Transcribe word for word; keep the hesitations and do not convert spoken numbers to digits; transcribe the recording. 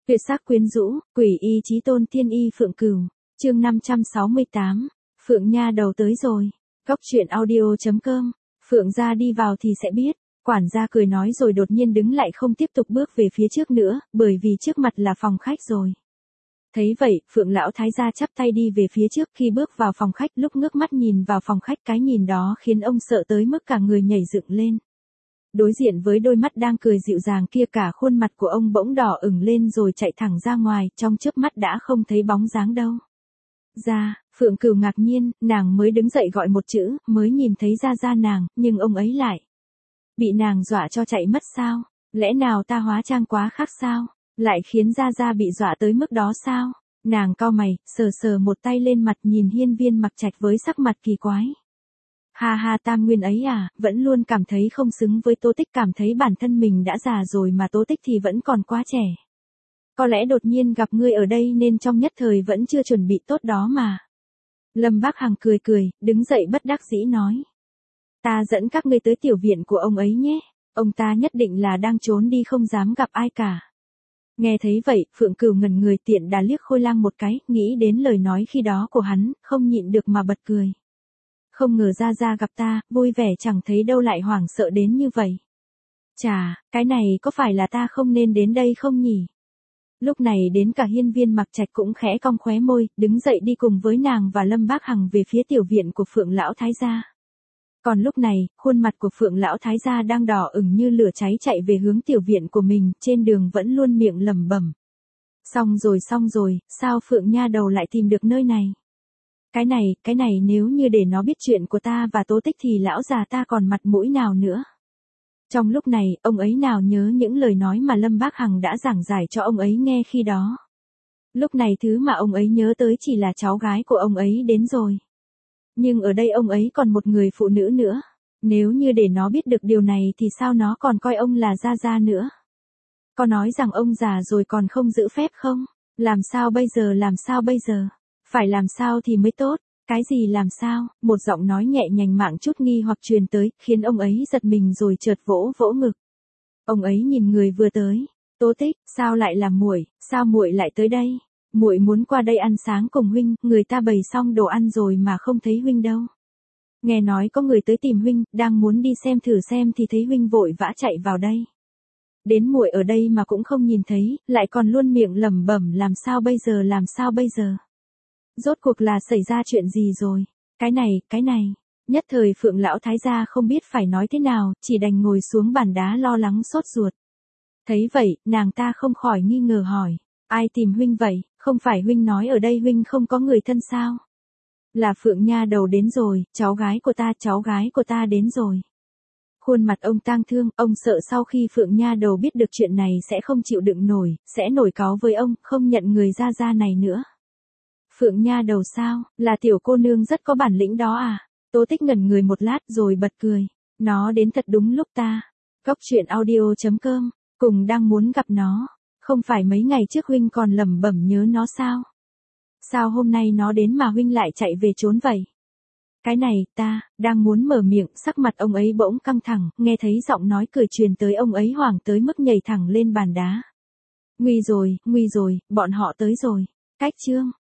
Tuyệt sắc quyến rũ, quỷ y chí tôn tiên y Phượng Cửu, chương năm trăm sáu mươi tám, Phượng nha đầu tới rồi. Góc truyện audio chấm com, Phượng gia đi vào thì sẽ biết, quản gia cười nói rồi đột nhiên đứng lại không tiếp tục bước về phía trước nữa, bởi vì trước mặt là phòng khách rồi. Thấy vậy, Phượng lão thái gia chắp tay đi về phía trước khi bước vào phòng khách, lúc ngước mắt nhìn vào phòng khách cái nhìn đó khiến ông sợ tới mức cả người nhảy dựng lên. Đối diện với đôi mắt đang cười dịu dàng kia cả khuôn mặt của ông bỗng đỏ ửng lên rồi chạy thẳng ra ngoài, trong chớp mắt đã không thấy bóng dáng đâu. Ra, Phượng Cửu ngạc nhiên, nàng mới đứng dậy gọi một chữ, mới nhìn thấy ra ra nàng, nhưng ông ấy lại bị nàng dọa cho chạy mất sao? Lẽ nào ta hóa trang quá khác sao? Lại khiến ra ra bị dọa tới mức đó sao? Nàng cau mày, sờ sờ một tay lên mặt nhìn Hiên Viên Mặc Trạch với sắc mặt kỳ quái. Ha ha, tam nguyên ấy à, vẫn luôn cảm thấy không xứng với Tô Tích, cảm thấy bản thân mình đã già rồi mà Tô Tích thì vẫn còn quá trẻ. Có lẽ đột nhiên gặp ngươi ở đây nên trong nhất thời vẫn chưa chuẩn bị tốt đó mà. Lâm Bác Hằng cười cười, đứng dậy bất đắc dĩ nói. Ta dẫn các ngươi tới tiểu viện của ông ấy nhé, ông ta nhất định là đang trốn đi không dám gặp ai cả. Nghe thấy vậy, Phượng Cửu ngẩn người, tiện đà liếc Khôi Lang một cái, nghĩ đến lời nói khi đó của hắn, không nhịn được mà bật cười. Không ngờ ra ra gặp ta, vui vẻ chẳng thấy đâu lại hoảng sợ đến như vậy. Chà, cái này có phải là ta không nên đến đây không nhỉ? Lúc này đến cả Hiên Viên Mặc Trạch cũng khẽ cong khóe môi, đứng dậy đi cùng với nàng và Lâm Bác Hằng về phía tiểu viện của Phượng lão thái gia. Còn lúc này, khuôn mặt của Phượng lão thái gia đang đỏ ửng như lửa cháy chạy về hướng tiểu viện của mình, trên đường vẫn luôn miệng lẩm bẩm. Xong rồi xong rồi, sao Phượng nha đầu lại tìm được nơi này? Cái này, cái này nếu như để nó biết chuyện của ta và Tô Tích thì lão già ta còn mặt mũi nào nữa. Trong lúc này, ông ấy nào nhớ những lời nói mà Lâm Bác Hằng đã giảng giải cho ông ấy nghe khi đó. Lúc này thứ mà ông ấy nhớ tới chỉ là cháu gái của ông ấy đến rồi. Nhưng ở đây ông ấy còn một người phụ nữ nữa. Nếu như để nó biết được điều này thì sao nó còn coi ông là gia gia nữa. Có nói rằng ông già rồi còn không giữ phép không? Làm sao bây giờ, làm sao bây giờ? Phải làm sao thì mới tốt? Cái gì làm sao? Một giọng nói nhẹ nhàng mạng chút nghi hoặc truyền tới, khiến ông ấy giật mình rồi chợt vỗ vỗ ngực. Ông ấy nhìn người vừa tới. Tô Tích, sao lại là muội? Sao muội lại tới đây? Muội muốn qua đây ăn sáng cùng huynh, người ta bày xong đồ ăn rồi mà không thấy huynh đâu. Nghe nói có người tới tìm huynh, đang muốn đi xem thử xem thì thấy huynh vội vã chạy vào đây. Đến muội ở đây mà cũng không nhìn thấy, lại còn luôn miệng lẩm bẩm làm sao bây giờ, làm sao bây giờ? Rốt cuộc là xảy ra chuyện gì rồi? Cái này, cái này. Nhất thời Phượng lão thái gia không biết phải nói thế nào, chỉ đành ngồi xuống bàn đá lo lắng sốt ruột. Thấy vậy, nàng ta không khỏi nghi ngờ hỏi. Ai tìm huynh vậy? Không phải huynh nói ở đây huynh không có người thân sao? Là Phượng nha đầu đến rồi, cháu gái của ta, cháu gái của ta đến rồi. Khuôn mặt ông tang thương, ông sợ sau khi Phượng nha đầu biết được chuyện này sẽ không chịu đựng nổi, sẽ nổi cáu với ông, không nhận người gia gia này nữa. Phượng nha đầu sao, là tiểu cô nương rất có bản lĩnh đó à? Tô Tích ngẩn người một lát rồi bật cười. Nó đến thật đúng lúc ta. Góc truyện audio chấm com, cùng đang muốn gặp nó. Không phải mấy ngày trước huynh còn lẩm bẩm nhớ nó sao? Sao hôm nay nó đến mà huynh lại chạy về trốn vậy? Cái này, ta, đang muốn mở miệng, sắc mặt ông ấy bỗng căng thẳng, nghe thấy giọng nói cười truyền tới, ông ấy hoảng tới mức nhảy thẳng lên bàn đá. Nguy rồi, nguy rồi, bọn họ tới rồi. Cách chương.